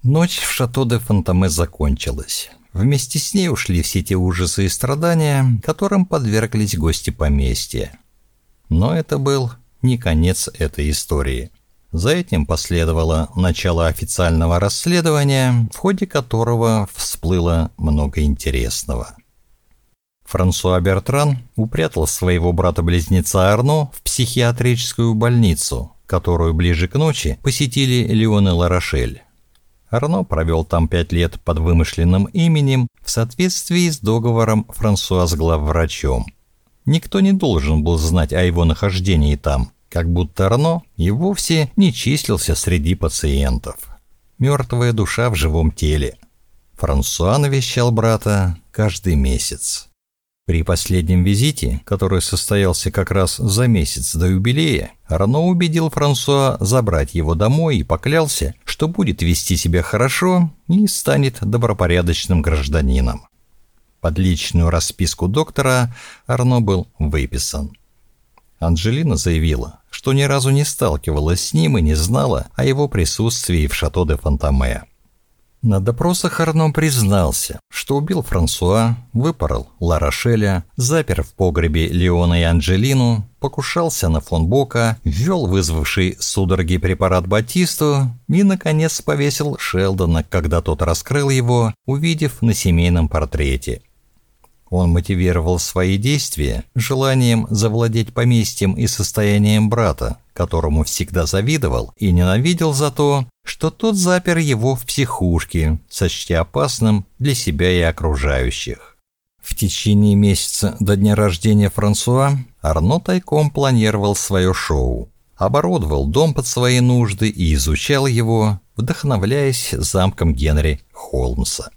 Ночь в Шато де Фонтаме закончилась. Вместе с ней ушли все те ужасы и страдания, которым подверглись гости поместья. Но это был не конец этой истории. За этим последовало начало официального расследования, в ходе которого всплыло много интересного. Франсуа Бертран упрятал своего брата-близнеца Арно в психиатрическую больницу, которую ближе к ночи посетили Леон и Ла-Рошель. Арно провел там 5 лет под вымышленным именем в соответствии с договором Франсуа с главврачом. Никто не должен был знать о его нахождении там, как будто Арно и вовсе не числился среди пациентов. Мертвая душа в живом теле. Франсуа навещал брата каждый месяц. При последнем визите, который состоялся как раз за месяц до юбилея, Арно убедил Франсуа забрать его домой и поклялся, что будет вести себя хорошо и станет добропорядочным гражданином. Под личную расписку доктора Арно был выписан. Анжелина заявила, что ни разу не сталкивалась с ним и не знала о его присутствии в Шато де Фонтаме. На допросах Арно признался, что убил Франсуа, выпорол Ла-Рошеля, запер в погребе Леона и Анжелину, покушался на фон Бока, ввел вызвавший судороги препарат Батисту и, наконец, повесил Шелдона, когда тот раскрыл его, увидев на семейном портрете. Он мотивировал свои действия желанием завладеть поместьем и состоянием брата, которому всегда завидовал и ненавидел за то, что тот запер его в психушке, сочтя опасным для себя и окружающих. В течение месяца до дня рождения Франсуа Арно тайком планировал свое шоу, оборудовал дом под свои нужды и изучал его, вдохновляясь замком Генри Холмса.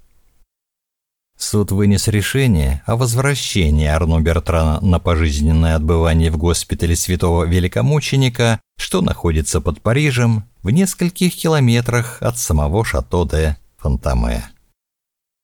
Суд вынес решение о возвращении Арно Бертрана на пожизненное отбывание в госпитале святого великомученика, что находится под Парижем, в нескольких километрах от самого Шато де Фонтаме.